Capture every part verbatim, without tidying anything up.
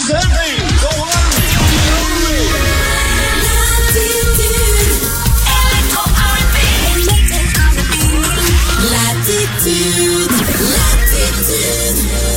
Presenting the one Latitude, latitude.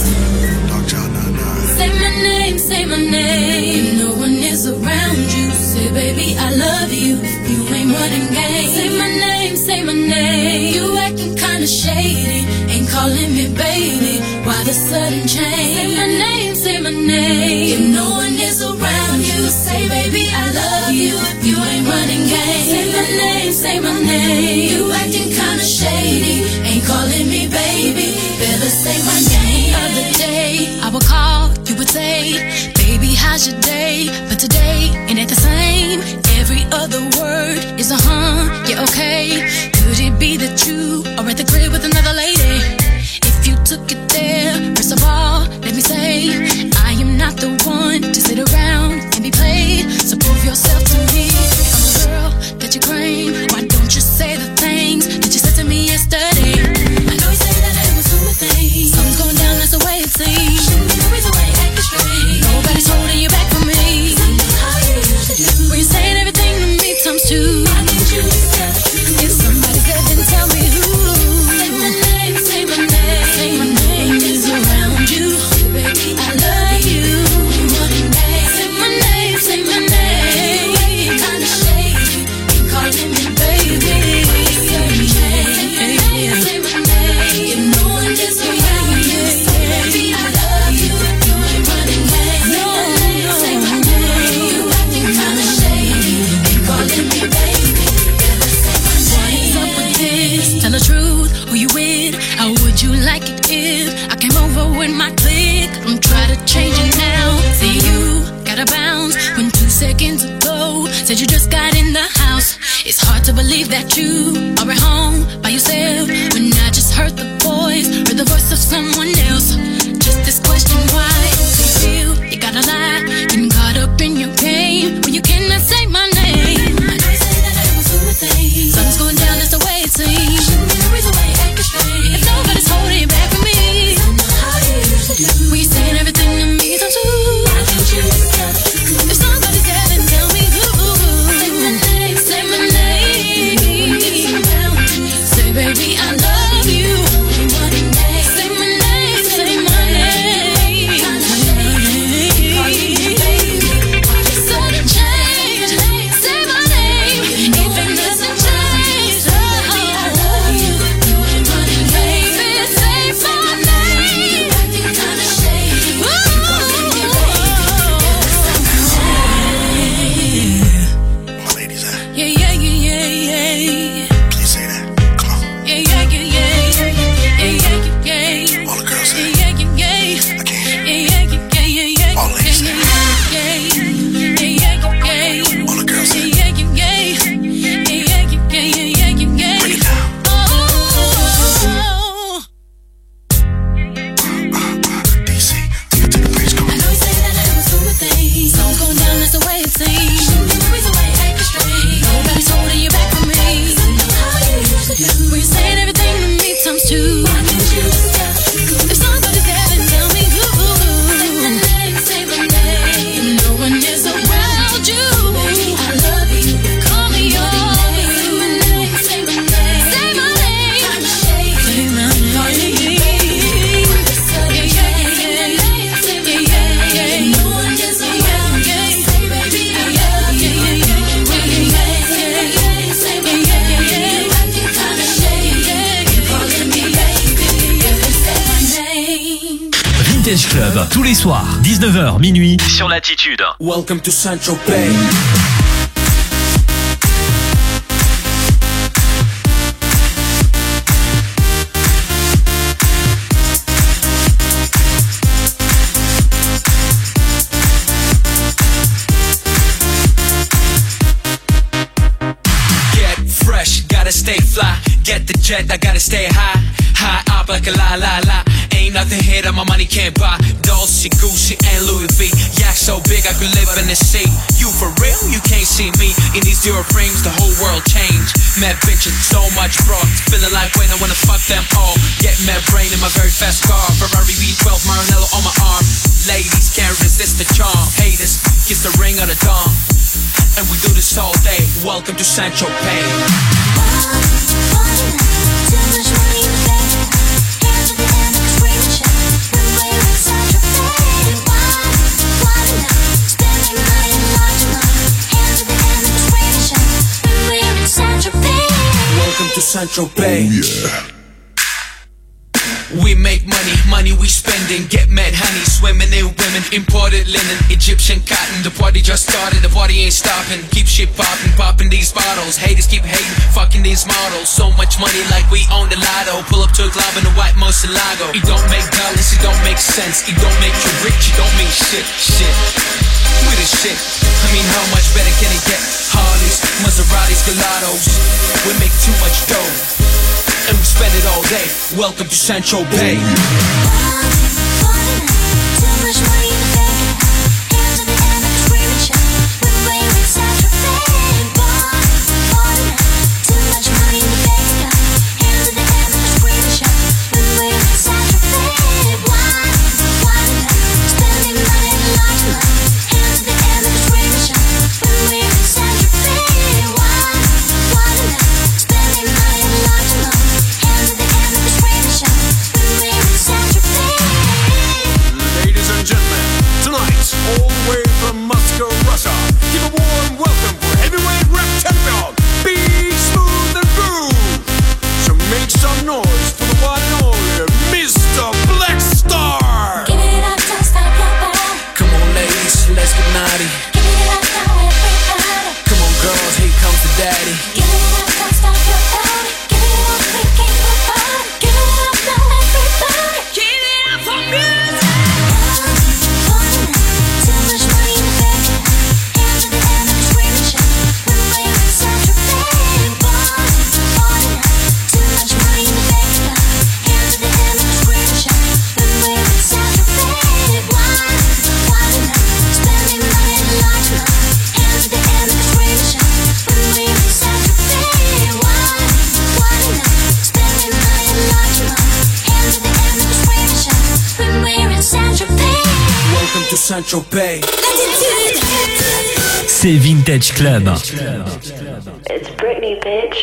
Say my name, say my name. No one is around you. Say, baby, I love you. You ain't running game. Say my name, say my name. You acting kinda shady. Ain't calling me baby. Why the sudden change? Say my name, say my name. If no one is around you, say, baby, I love you. You ain't running game. Say my name, say my name. You acting kinda shady. Ain't calling me baby. Better say my name. Other day, I would call, you would say, baby, how's your day? But today, it ain't the same. Every other word is a huh, yeah, okay. Could it be that you are at the crib with another lady? If you took it there, first of all, let me say, I am not the one to sit around and be played. So prove yourself to me. If I'm a girl that you claim, why don't you say the things that you said to me yesterday? I know you say that it was two things. Something's going down, that's the way it seems. Shouldn't be the reason why you acting strange. Nobody's holding you back from me. Something how you used to do. When you're saying everything to me times two. Why don't you accept it? If somebody's there, then tell me who. Say my name, say my name. Say my name is around you. Baby, I love you. Say my name, say my name. You kinda shady. You calling me baby. Say my name, say my name. If no one is around you, say baby, I love you. You ain't running game. No, say my name. You acting kinda shady. You calling me baby. Better say my name. What's up with this? Tell the truth, who you with? How would you like it if I came over with my clique? Don't try to change it now. See you gotta bounce when two seconds ago said you just got in the house. It's hard to believe that you are at home by yourself when I just heard the voice, heard the voice of someone else. Just this question, why do you feel you gotta lie? Getting caught up in your game when you cannot say my name. I know you say that I was doing things. Something's going down, that's the way it seems. Shouldn't be the reason why you acting strange. If nobody's holding you back from me, something how you used to do. When you saying everything to me times two. Why don't you accept it? If somebody's there, then tell me who. Say my name, say my name. Say baby, I love you. Say my name, say my name. Sudden change. Say my name. Even doesn't change. Baby, I love you. Baby, say my name. Kinda shady. My ladies at? Yeah, yeah, yeah, yeah, yeah. Please say that. Come on. Yeah, yeah, yeah, yeah. Yeah, yeah, yeah, yeah. All the girls say Yeah, yeah, yeah, yeah. I can't. Yeah, yeah, yeah, yeah, yeah. All the ladies say Yeah, yeah, yeah, yeah. All the girls say Yeah, yeah, yeah, yeah. Yeah, yeah, yeah, yeah, yeah, yeah. Break it down. Oh. D C, take it to the bridge. Come I on. know you say that I was doing things. Something's going down, that's the way it seems. Shouldn't be the reason why you acting strange. Nobody's holding you back from me. Something how you used to do. When you're saying everything to me times two. Why don't you accept it? If somebody's there, then tell me who. Say my name, say my name. No one is around you. Baby, I love you. Call me yours. Say my name, say my name. Say my name. Kinda shady. Say my name. Calling me baby. Yeah, yeah, yeah, yeah. Say my name. No one is around you. Say baby, I love you. Yeah, yeah, yeah. Say my name. Acting kinda shady. You calling me baby. Better say my name. Vintage Club, tous les soirs, dix-neuf heures, minuit, sur Latitude. Welcome to Central Bay. Get fresh, gotta stay fly. Get the jet, I gotta stay high. High up like a la la la. Ain't nothing here that my money can't buy. Dolce, Gucci, and Louis V. Yak so big I could live in the sea. You for real? You can't see me. In these zero frames, the whole world changed. Mad bitches, so much broad. Feeling like when I wanna fuck them all. Get mad brain in my very fast car. Ferrari V twelve, Maranello on my arm. Ladies can't resist the charm. Haters kiss the ring of the dawn. And we do this all day. Welcome to Saint-Tropez. Welcome to Saint-Tropez. Oh yeah. We make money, money we spending. Get mad honey, swimming in women. Imported linen, Egyptian cotton. The party just started, the party ain't stopping. Keep shit popping, popping these bottles. Haters keep hating, fucking these models. So much money like we own the lotto. Pull up to a club in the white Murcielago. It don't make dollars, it don't make sense. It don't make you rich, it don't mean shit, shit. We the shit, I mean how much better can it get? Harleys, Maseratis, Gelatos. We make too much dough and we spend it all day. Welcome to Saint-Tropez. Saint-Tropez. C'est Vintage Club. It's Britney, bitch.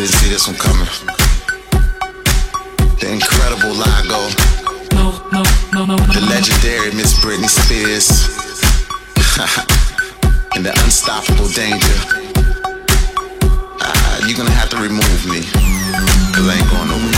didn't see this one coming. The incredible Lago. The legendary Miss Britney Spears. And the unstoppable Danger. Uh, you're gonna have to remove me, cause I ain't going nowhere.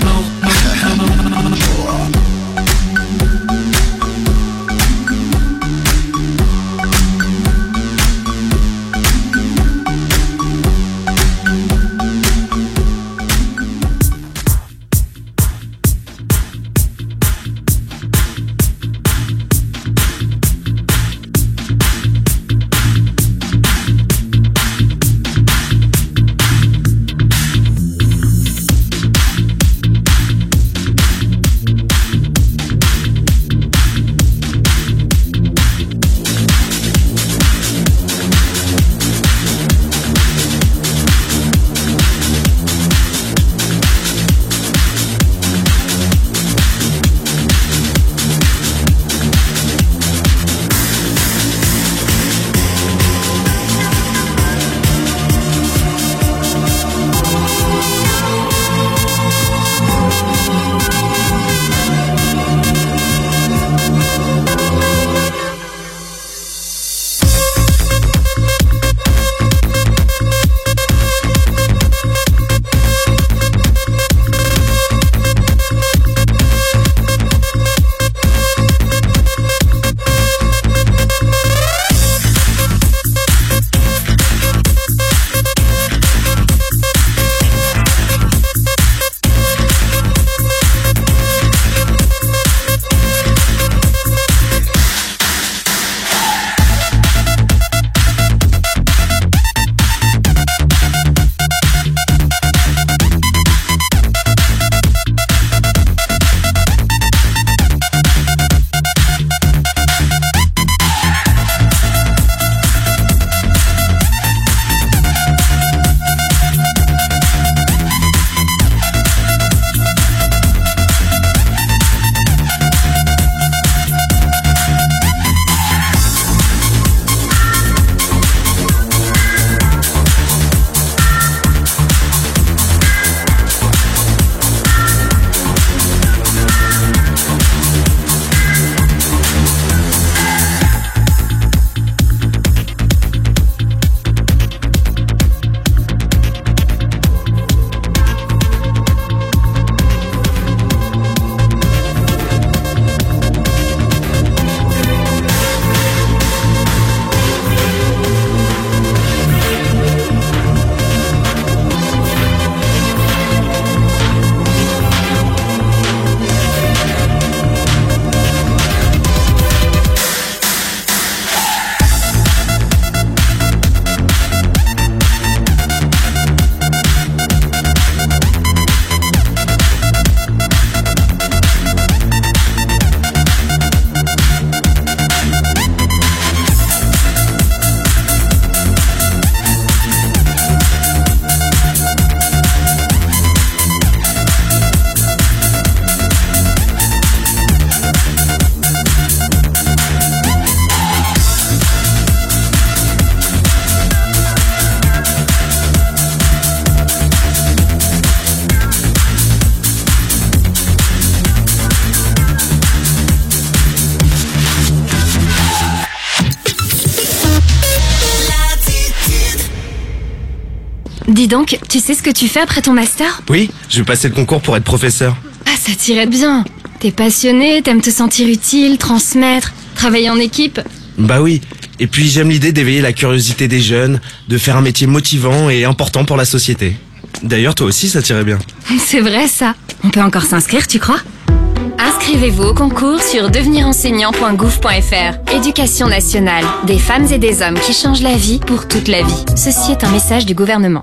Dis donc, tu sais ce que tu fais après ton master? Oui, je vais passer le concours pour être professeur. Ah, ça t'irait bien. T'es passionné, t'aimes te sentir utile, transmettre, travailler en équipe. Bah oui, et puis j'aime l'idée d'éveiller la curiosité des jeunes, de faire un métier motivant et important pour la société. D'ailleurs, toi aussi, ça t'irait bien. C'est vrai ça. On peut encore s'inscrire, tu crois? Inscrivez-vous au concours sur devenir enseignant point gouv point fr. Éducation nationale. Des femmes et des hommes qui changent la vie pour toute la vie. Ceci est un message du gouvernement.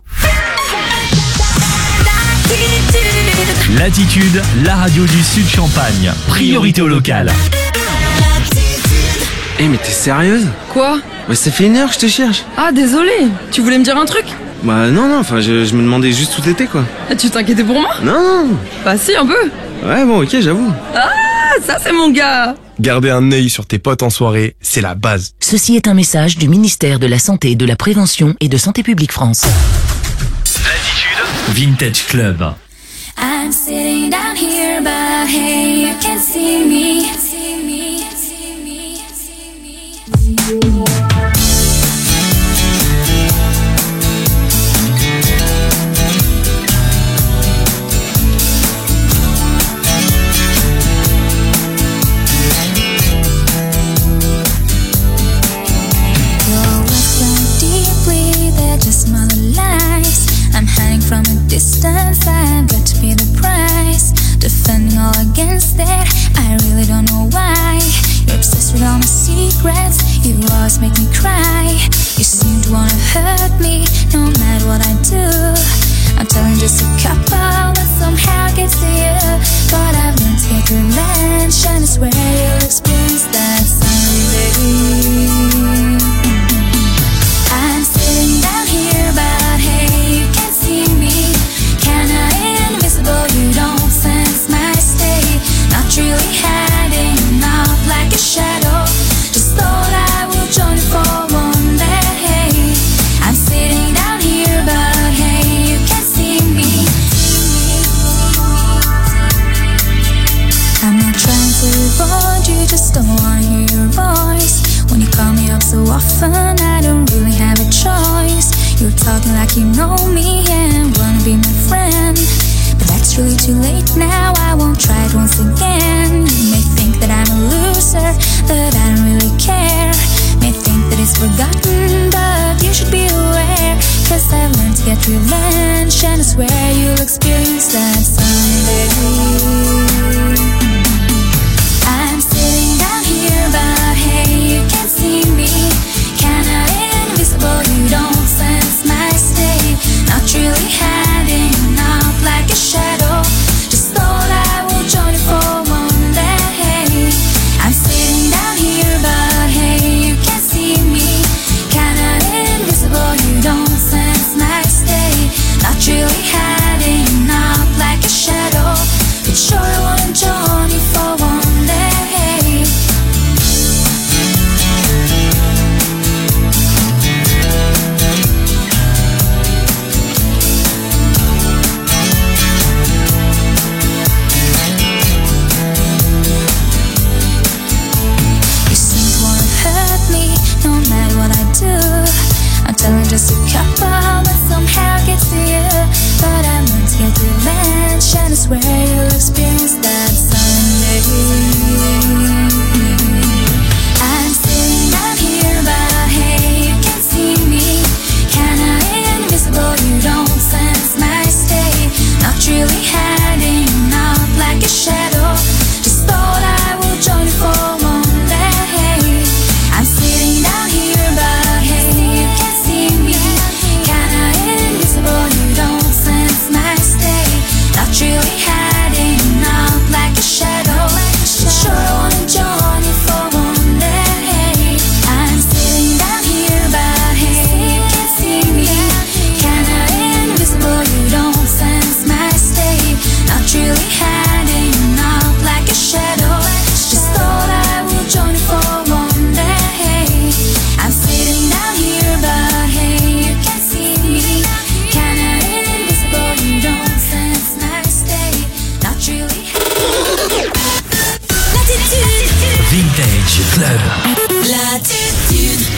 Latitude, la radio du Sud Champagne. Priorité au local. Eh hey, mais t'es sérieuse? Quoi? Bah ça fait une heure que je te cherche. Ah désolé, tu voulais me dire un truc? Bah non non, enfin je, je me demandais juste où t'étais quoi. Ah, tu t'inquiétais pour moi? Non non. Bah si un peu. Ouais bon ok j'avoue. Ah ça c'est mon gars. Garder un œil sur tes potes en soirée, c'est la base. Ceci est un message du ministère de la Santé, de la Prévention et de Santé publique France. Latitude. Vintage Club. I'm sitting down here, but hey, you can't see me. From a distance, I've got to pay the price. Defending all against it, I really don't know why. You're obsessed with all my secrets, you always make me cry. You seem to wanna hurt me, no matter what I do. I'm telling just a couple that somehow gets to you. But I've learned to get revenge, and I swear you'll experience that someday. I'm sitting down here, but hey, you can't see me. Kinda invisible, you don't sense my state. Not really hiding out like a shadow. Just thought I would join you for one day. I'm sitting down here, but hey, you can't see me. I'm not trying to avoid you, just don't wanna hear your voice. When you call me up so often, I don't really have a choice. You're talking like you know me and wanna be my friend, but that's really too late now, I won't try it once again. You may think that I'm a loser, that I don't really care. May think that it's forgotten, but you should be aware. Cause I've learned to get revenge, and I swear you'll experience that someday. I'm sitting down here, but hey, you can't see me. Kinda invisible, you don't sense my state. Not really hiding out like a shadow. Just thought I would join you for one day. I'm sitting down here, but hey, you can't see me. Kinda invisible, you don't sense my state. Not really hiding out like a shadow. But sure I wanna join you for one day. Just a couple that somehow gets to you. But I'm meant to get revenge, and I swear you'll experience that someday. I'm sitting down here, but hey, you can't see me. Kinda invisible, you don't sense my state. Not really hiding out like a shadow. Just thought I would join you for one day. I'm sitting down here, but hey, you can't see me. Kinda invisible, you don't sense my state. Not really hiding out like a shadow. But sure I wanna join you for one day. I'm sitting down here, but hey, you can't see me. Kinda invisible, you don't sense my state. Not really hiding out like a shadow. Just thought I would join you for one day. I'm sitting down here, but hey, you can't see me. Kinda invisible, you don't sense my state. Not really. Latitude. Vintage Club. Latitude.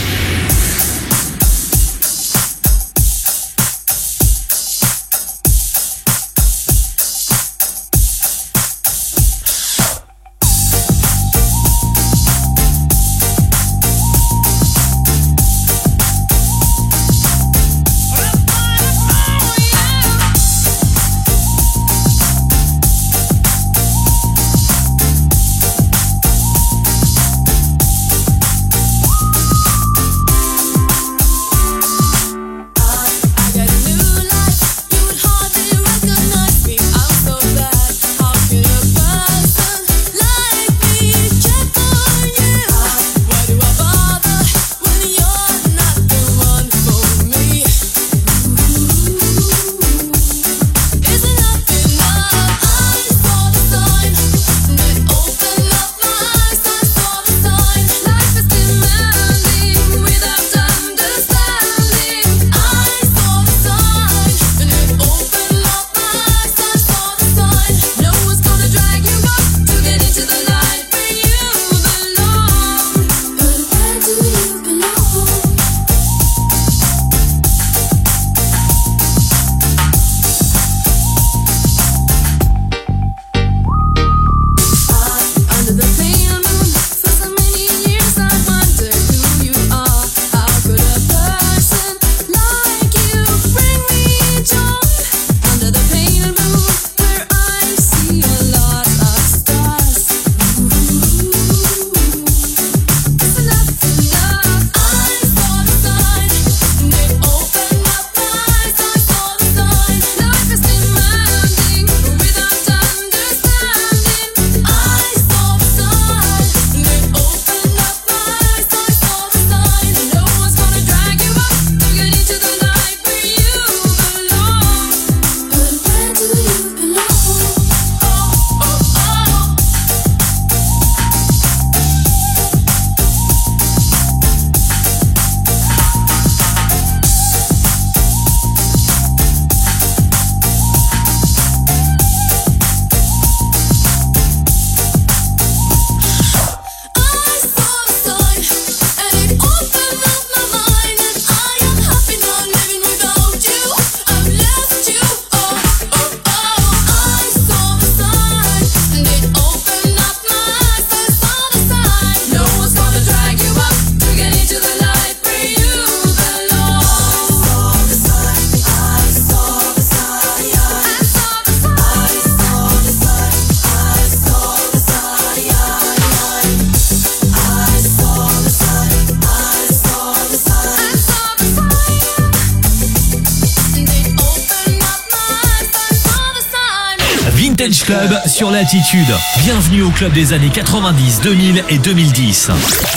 Vintage Club sur Latitude. Bienvenue au club des années quatre-vingt-dix, deux mille et deux mille dix.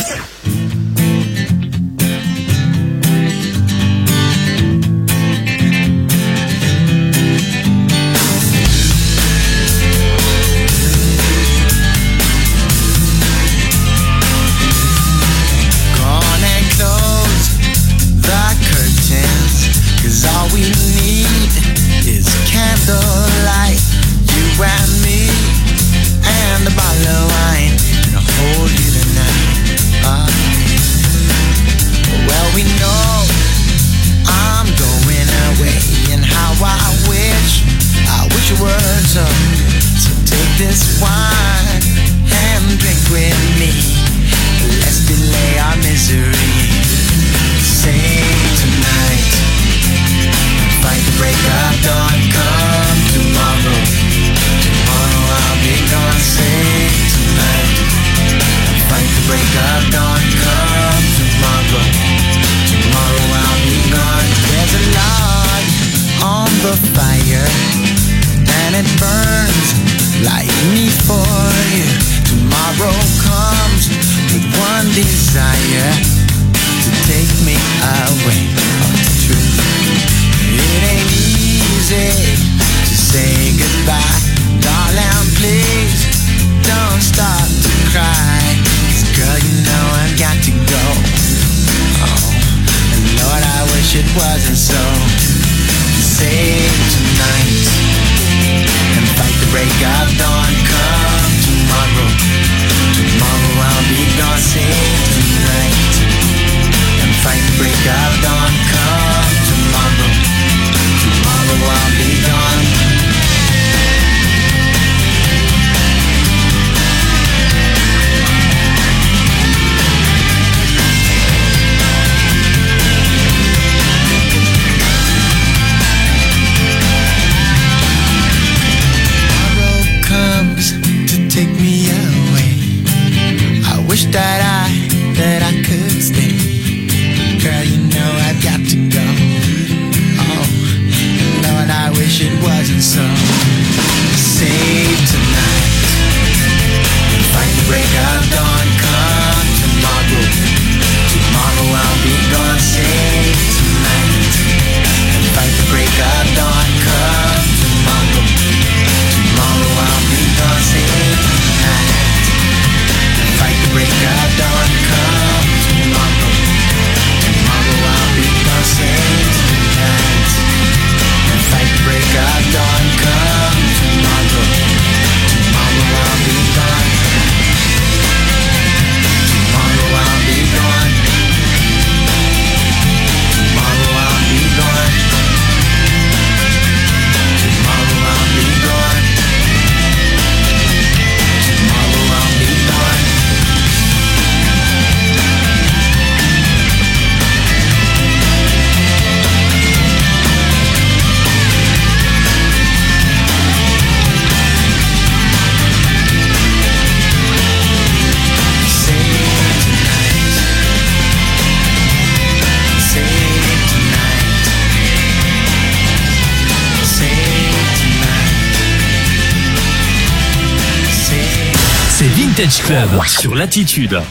Vintage Club sur Latitude.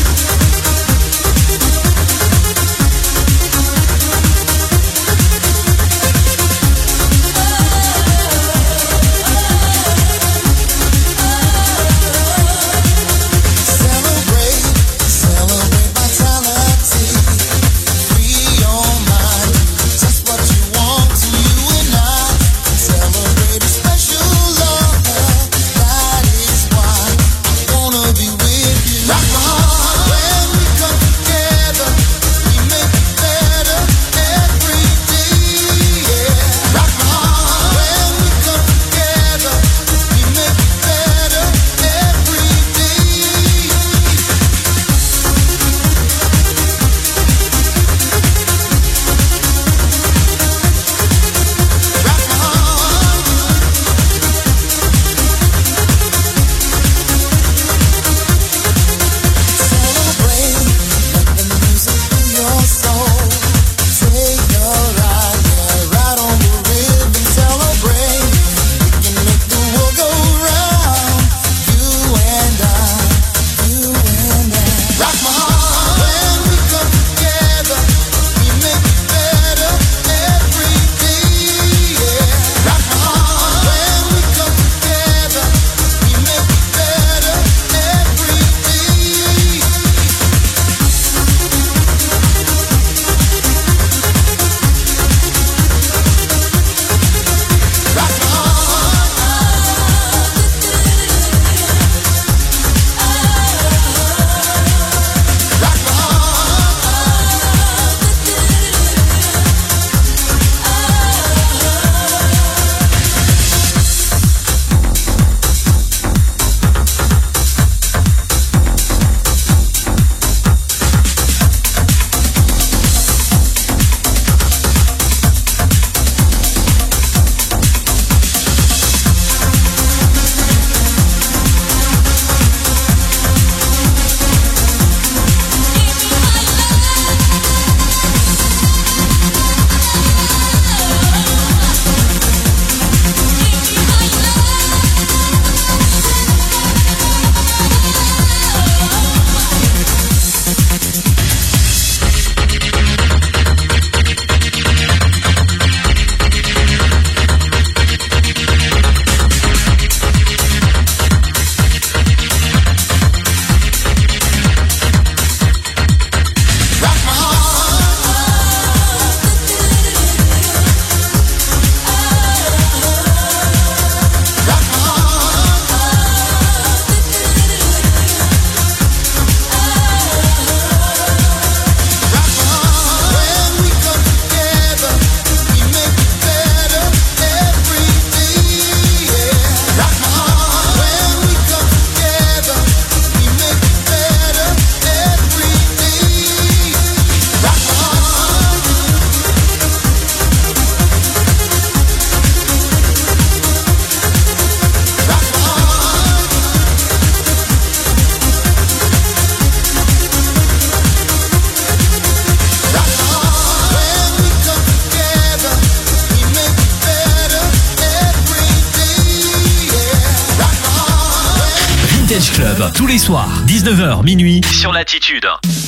Rock Vintage Club, tous les soirs, dix-neuf heures, minuit, sur Latitude.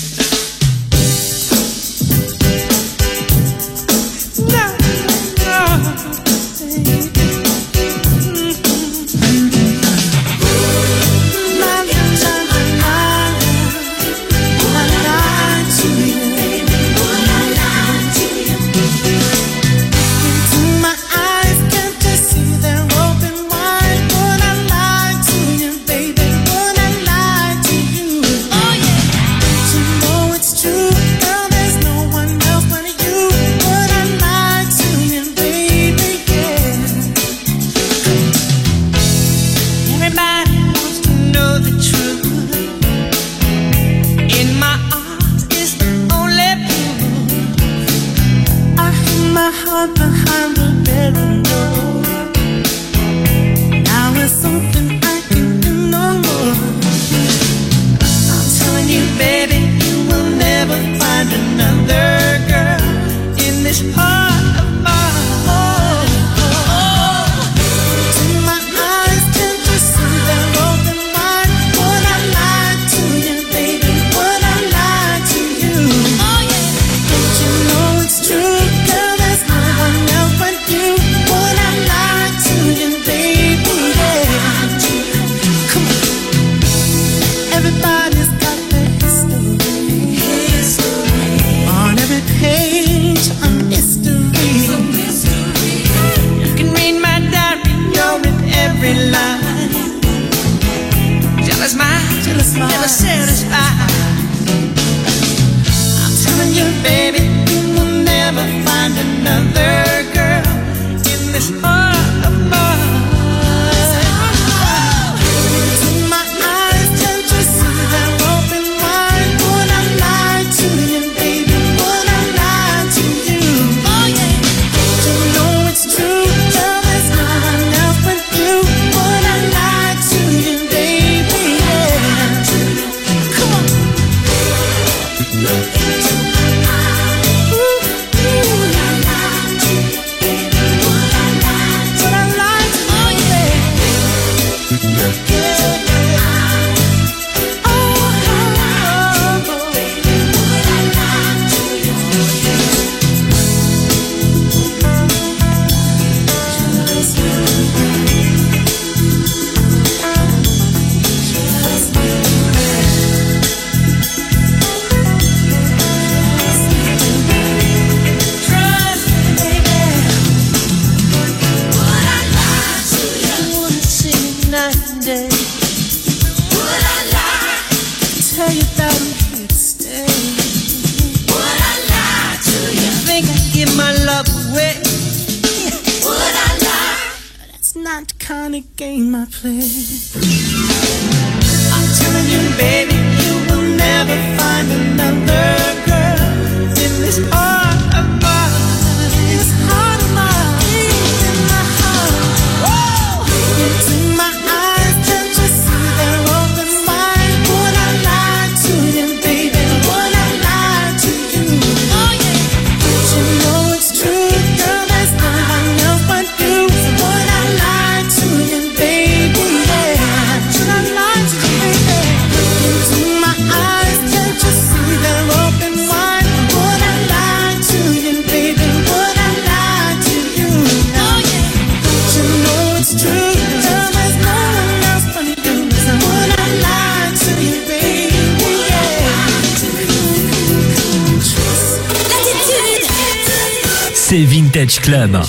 C'est Vintage Club.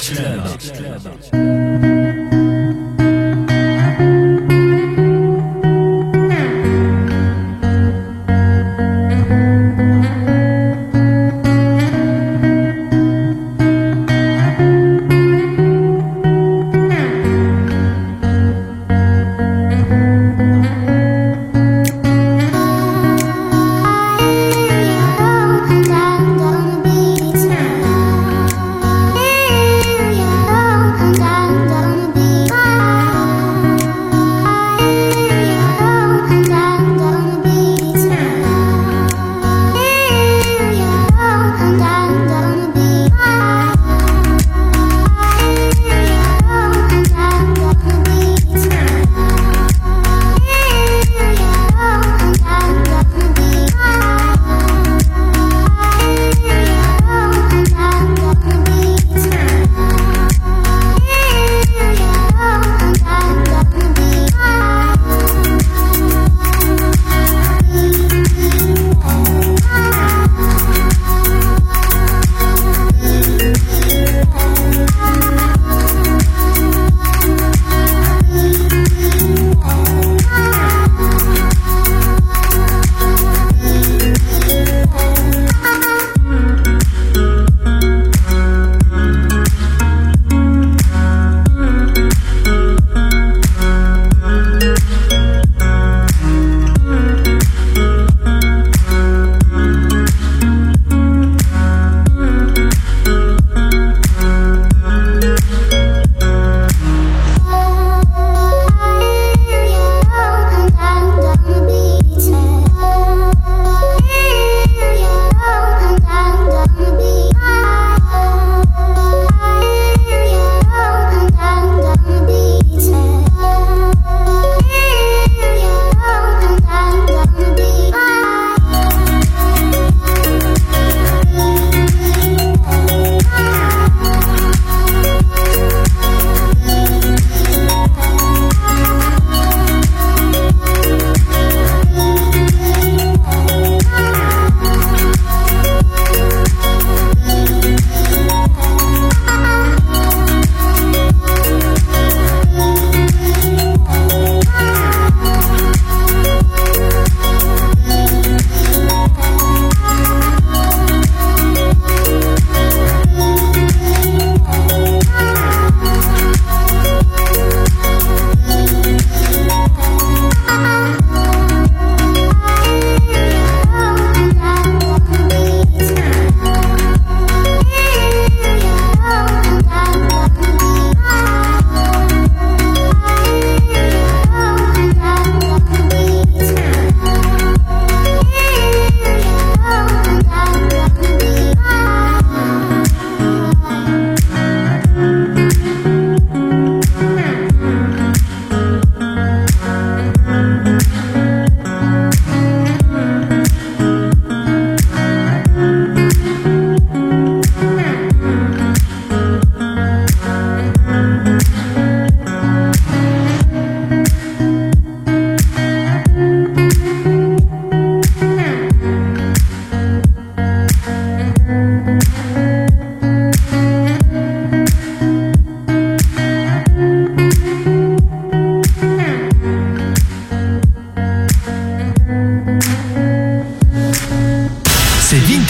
Yeah.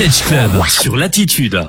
Vintage Club sur Latitude.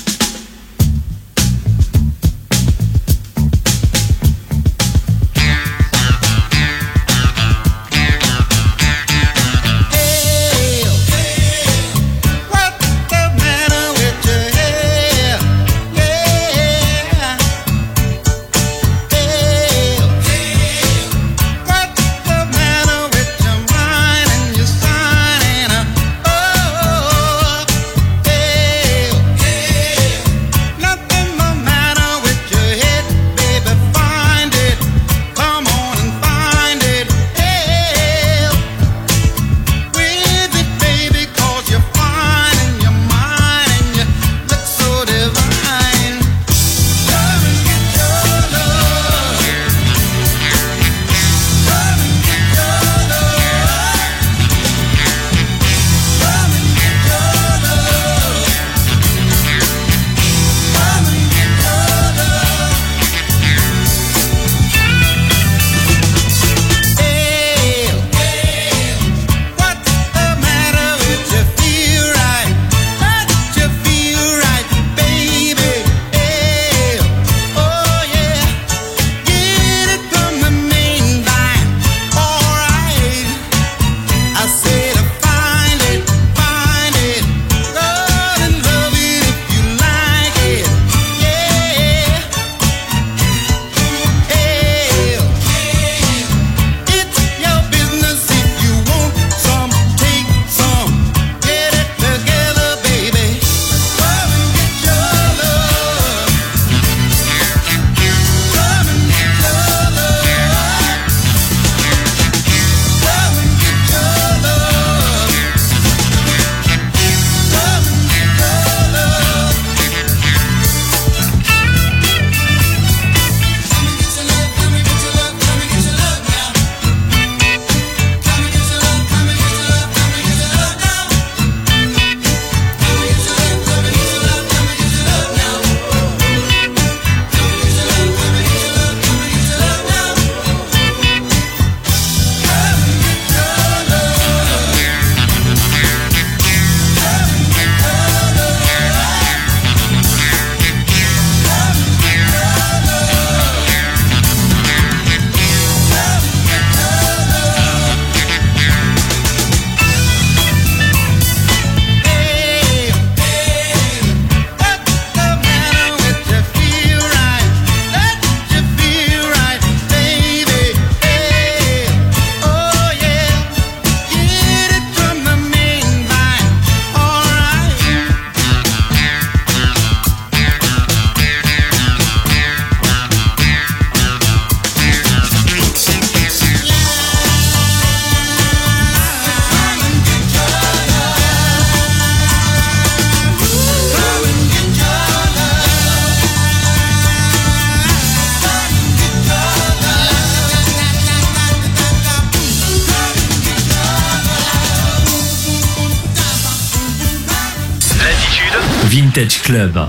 Vintage Club.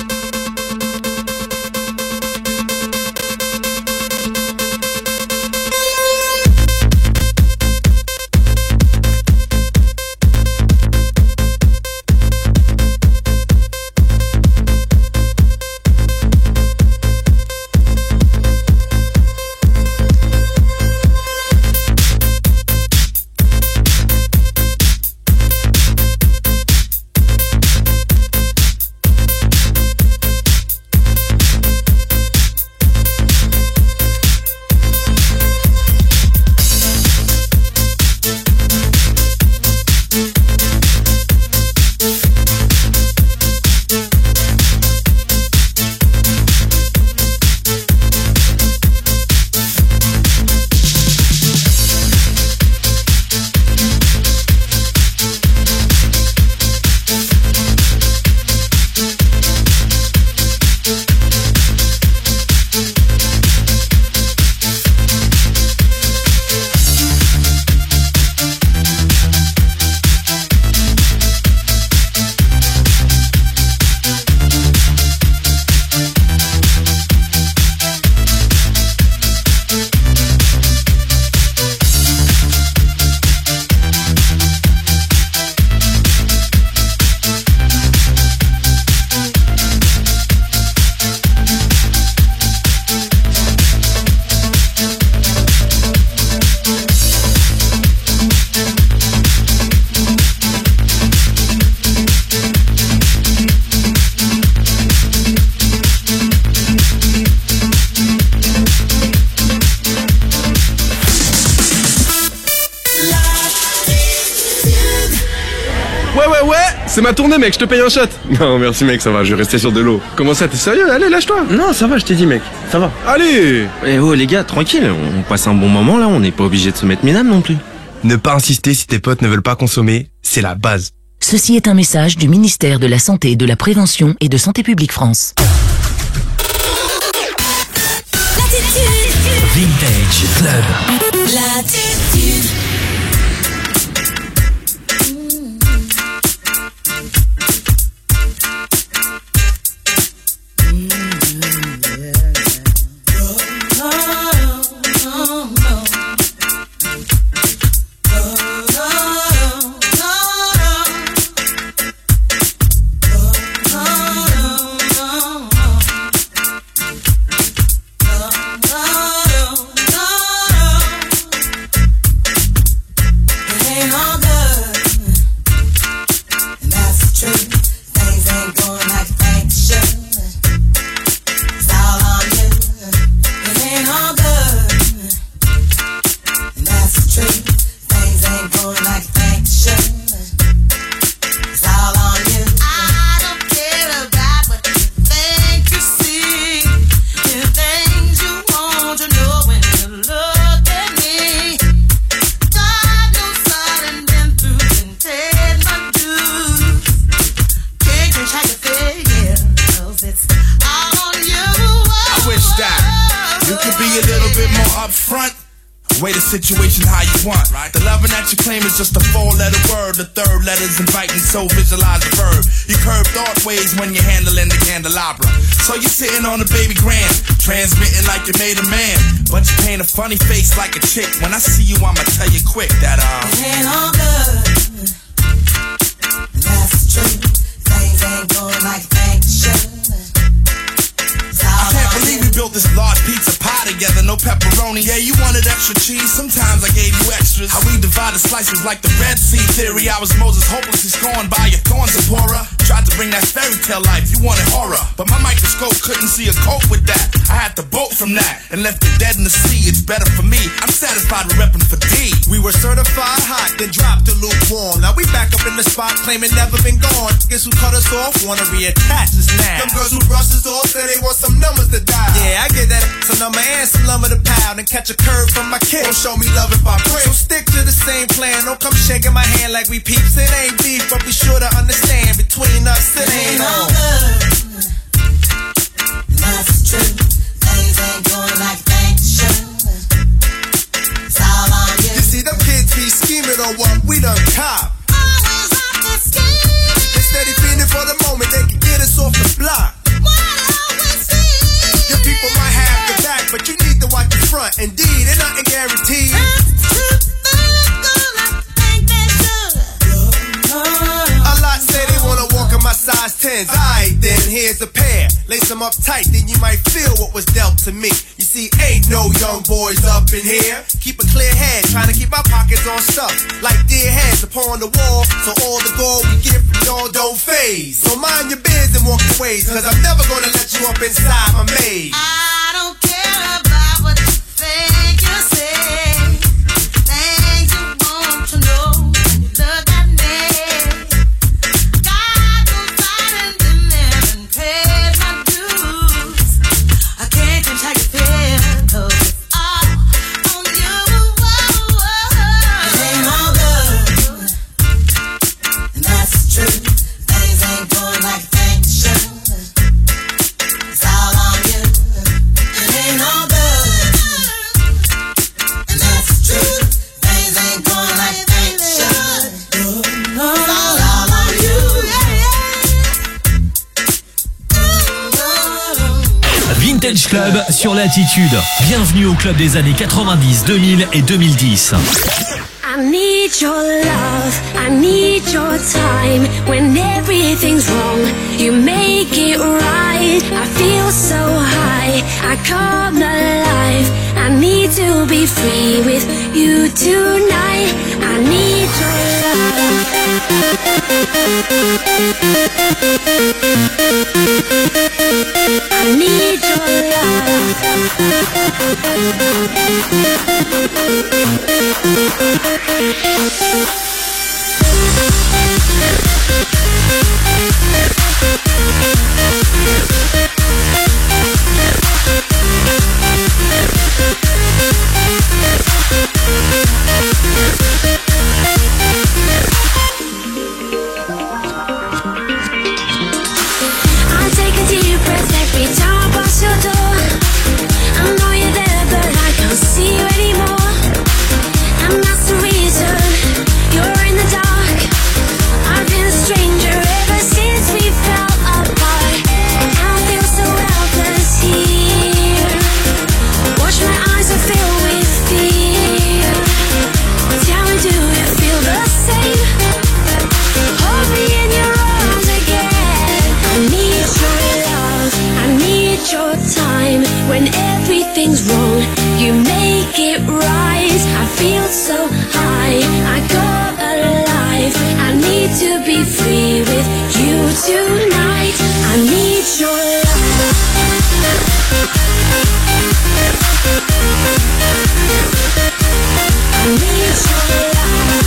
Thank c'est ma tournée, mec, je te paye un shot. Non, merci, mec, ça va, je vais rester sur de l'eau. Comment ça, t'es sérieux? Allez, lâche-toi. Non, ça va, je t'ai dit, mec. Ça va. Allez. Eh oh, les gars, tranquille. On passe un bon moment, là. On n'est pas obligé de se mettre minable non plus. Ne pas insister si tes potes ne veulent pas consommer, c'est la base. Ceci est un message du ministère de la Santé, de la Prévention et de Santé publique France. Vintage Club. Latitude. Situation how you want, right? The loving that you claim is just a four-letter word. The third letter's inviting, so visualize the verb. You curve thought ways when you're handling the candelabra. So you're sitting on a baby grand, transmitting like you made a man, but you paint a funny face like a chick. When I see you, I'ma tell you quick that um, it ain't all good. That's true. Things ain't going like things should. I can't believe we built this large pizza pie together, no pepperoni. Yeah, you wanted extra cheese, sometimes I gave you extras. How we divided slices like the Red Sea theory. I was Moses hopelessly scorned by your thorns, Zipporah. Tried to bring that fairy tale life, you wanted horror, but my microscope couldn't see a cope with that. I had to bolt from that and left it dead in the sea. It's better for me, I'm satisfied with repping for D. We were certified hot, then dropped the lukewarm. Now we back up in the spot, claiming never been gone. Guess who cut us off? Wanna reattach us now. Them girls who brush us off say they want some numbers to dial. Yeah, I get that. Some number and some lumber to pound and catch a curve from my kid. Don't show me love if I pray. So stick to the same plan. Don't come shaking my hand like we peeps. It ain't beef, but be sure to understand between us it ain't all good. That's true. Things ain't going like things should. It's all on you. You see them kids be scheming on what we done cop. Always off the scheme. Instead of feeling for the moment, they can get us off the block. Your people might have the back, but you need to watch the front. Indeed, ain't nothing guaranteed. A lot say they wanna walk in my size tens. Alright then, here's a pair. Lace them up tight, then you might feel what was dealt to me. You see, ain't no young boys up in here. Keep a clear head, trying to keep my pockets on stuff. Like dear heads upon the wall, so all the gold we get from y'all don't phase. So mind your biz and walk your ways, cause I'm never gonna let you up inside my maze. I don't care about what you think you say. Things you want to know when you look at me. Got no silence in there and paid my dues. I can't change how you feel, cause it's all on you. It ain't all good, and that's true. Things ain't going like things should. It's all on you. It ain't all good, and that's true. Things ain't going like things should. It's all on you. Vintage Club sur Latitude. Bienvenue au club des années quatre-vingt-dix, deux mille et deux mille dix. I need your love, I need your time. When everything's wrong, you make it right. I feel so high, I come alive. I need to be free with you tonight. I need your love. I need your love. tonight. I need your love. I need your love.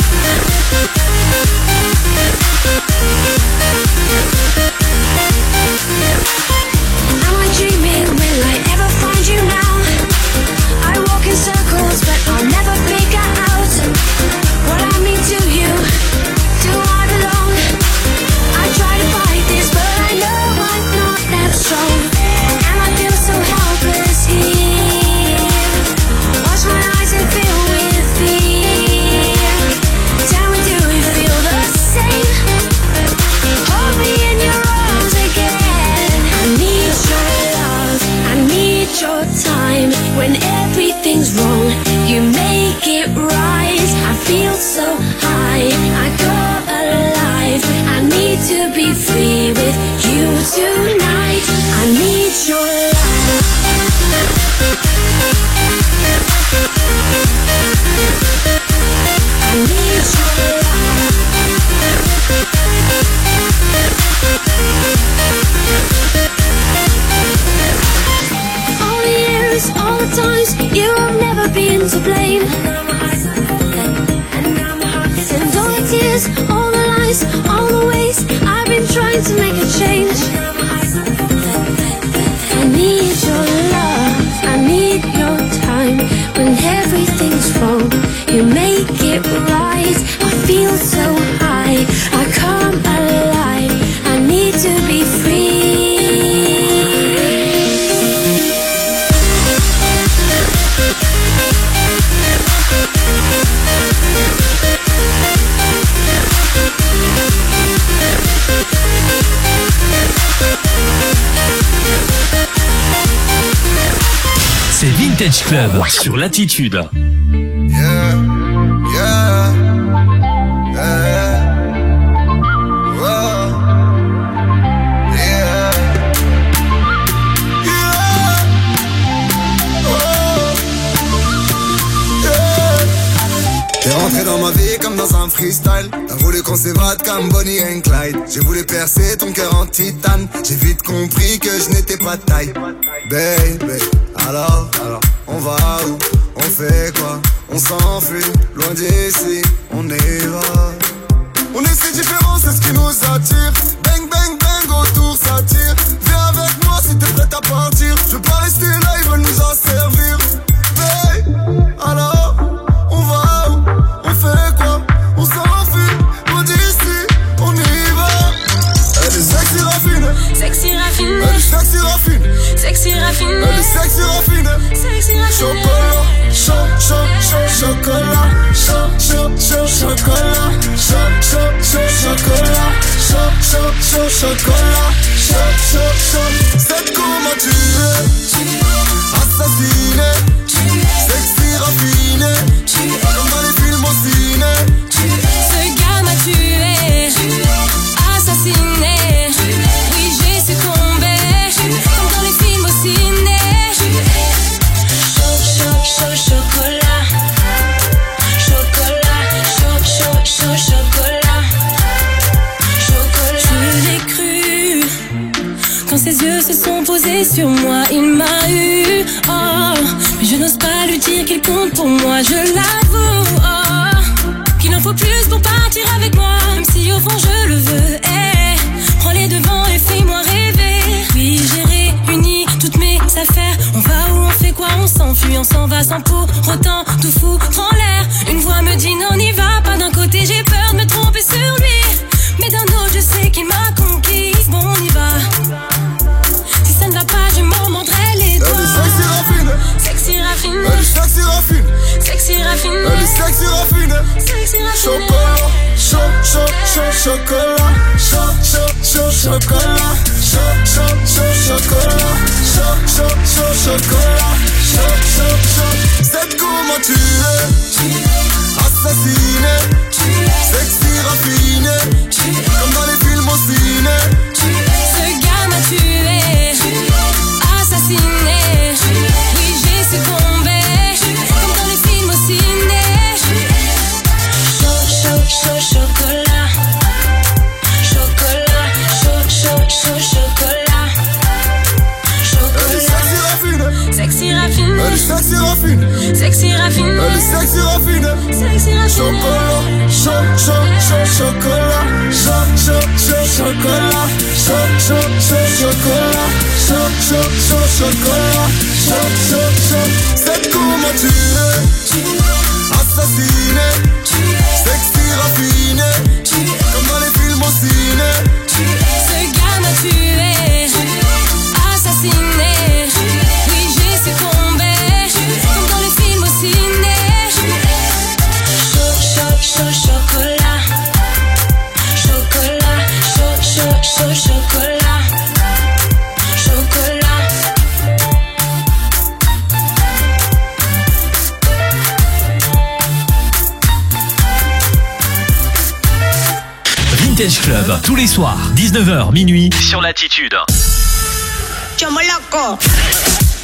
Am I dreaming? Will I ever find you now? I walk in circles, but I'll never figure out what I mean to you. Do I belong? I try to fight this, but I know I'm not that strong. And I feel so helpless here. Watch my eyes and fill with fear. Tell me, do you feel the same? Hold me in your arms again. I need your love, I need your time. When everything's wrong, you make it right. I feel so high, I go alive. I need to be free with you tonight. I need your love. I need your love. All the years, all the times, you have never been to blame. And all the tears, all the lies, all the ways I've been trying to make a change. I need your love, I need your time. When everything's wrong, you make it right. I feel so high, I come alive. I need to be free. C'est Vintage Club sur Latitude. Yeah, yeah, yeah, whoa, yeah, yeah, oh, yeah. T'es rentré dans ma vie comme dans un freestyle. T'as voulu qu'on s'évade comme Bonnie and Clyde. J'ai voulu percer ton cœur en titane. J'ai vite compris que je n'étais pas de taille. Baby, alors, alors, on va où? On fait quoi? On s'enfuit, loin d'ici, on y va. On est si différents, c'est ce qui nous attire. Bang, bang, bang, autour ça tire. Viens avec moi si t'es prête à partir. Je veux pas rester là, ils veulent nous en servir. Hey, alors, on va où? On fait quoi? On s'enfuit, loin d'ici, on y va. Elle est sexy raffinée. Sexy raffinée. Elle est sexy raffinée. Sexy raffinée. Elle est sexy raffinée. Sexy raffinée. Chocolat, chaud, chaud, chaud, chocolat, chaud, chaud, chaud, chocolat, chaud, chaud, chaud, chocolat, chaud, chaud, chaud, chocolat, chaud, chaud, chaud. C'est comment tu es, assassiné, sexy raffiné, comme dans les films au ciné. Ce gars m'a tué, assassiné. Oui, j'ai succombé, comme dans les films au ciné. Chaud, chaud, chaud, chocolat. Chocolat, chaud, chaud, chaud, chocolat. Chocolat. Je l'ai cru, quand ses yeux se sont posés sur moi, il m'a eu. Oh, mais je n'ose pas lui dire qu'il compte pour moi, je l'avoue. Oh, qu'il en faut plus pour partir avec moi, même si au fond je le veux. Hey, prends les devants et fais-moi rêver. Oui, j'ai réuni toutes mes affaires. On va où, on fait quoi, on s'enfuit, on s'en va sans pour autant tout foutre en l'air. Une voix me dit non, n'y va pas. D'un côté j'ai peur de me tromper sur lui, mais d'un autre je sais qu'il m'a conquise. Bon, on y va. Si ça ne va pas, je m'en mordrai les doigts. Elle est sexy raffinée. Sexy raffinée. Elle est sexy raffinée. Sexy raffinée. Elle est sexy raffinée. Sexy raffinée. Chocolat, chaud, chaud, chaud, chocolat, chaud, chaud, chaud, chocolat, chaud, chaud, chaud, chocolat, chaud, chaud, chaud, chocolat, chaud, chaud, chaud. C'est comment tu es, assassiné, sexy raffiné, comme dans les films au ciné. Ce gars m'a tué, assassiné. Oui, j'ai succombé, comme dans les films au ciné. Chaud, chaud, chaud, chocolat. Chocolat, raffiné. Sexy raffiné. Elle est sexy raffinée. Sexy raffiné. Chocolat, cho, cho, cho, chocolat. Cho, cho, cho, chocolat. Cho, cho, cho, chocolat. Cho, cho, cho, chocolat. Cho, cho, cho. Cette cour m'a tué, assassiné. Sexy raffiné, comme dans les films au ciné. Ce gars m'a tué, assassiné. Oui, j'ai succombé, comme dans les films au ciné. Chaud, chaud, chaud, chocolat. Chocolat, chaud, chaud, chaud, chocolat. Chocolat. Vintage Club, tous les soirs, dix-neuf heures, minuit, sur Latitude. Chomo loco.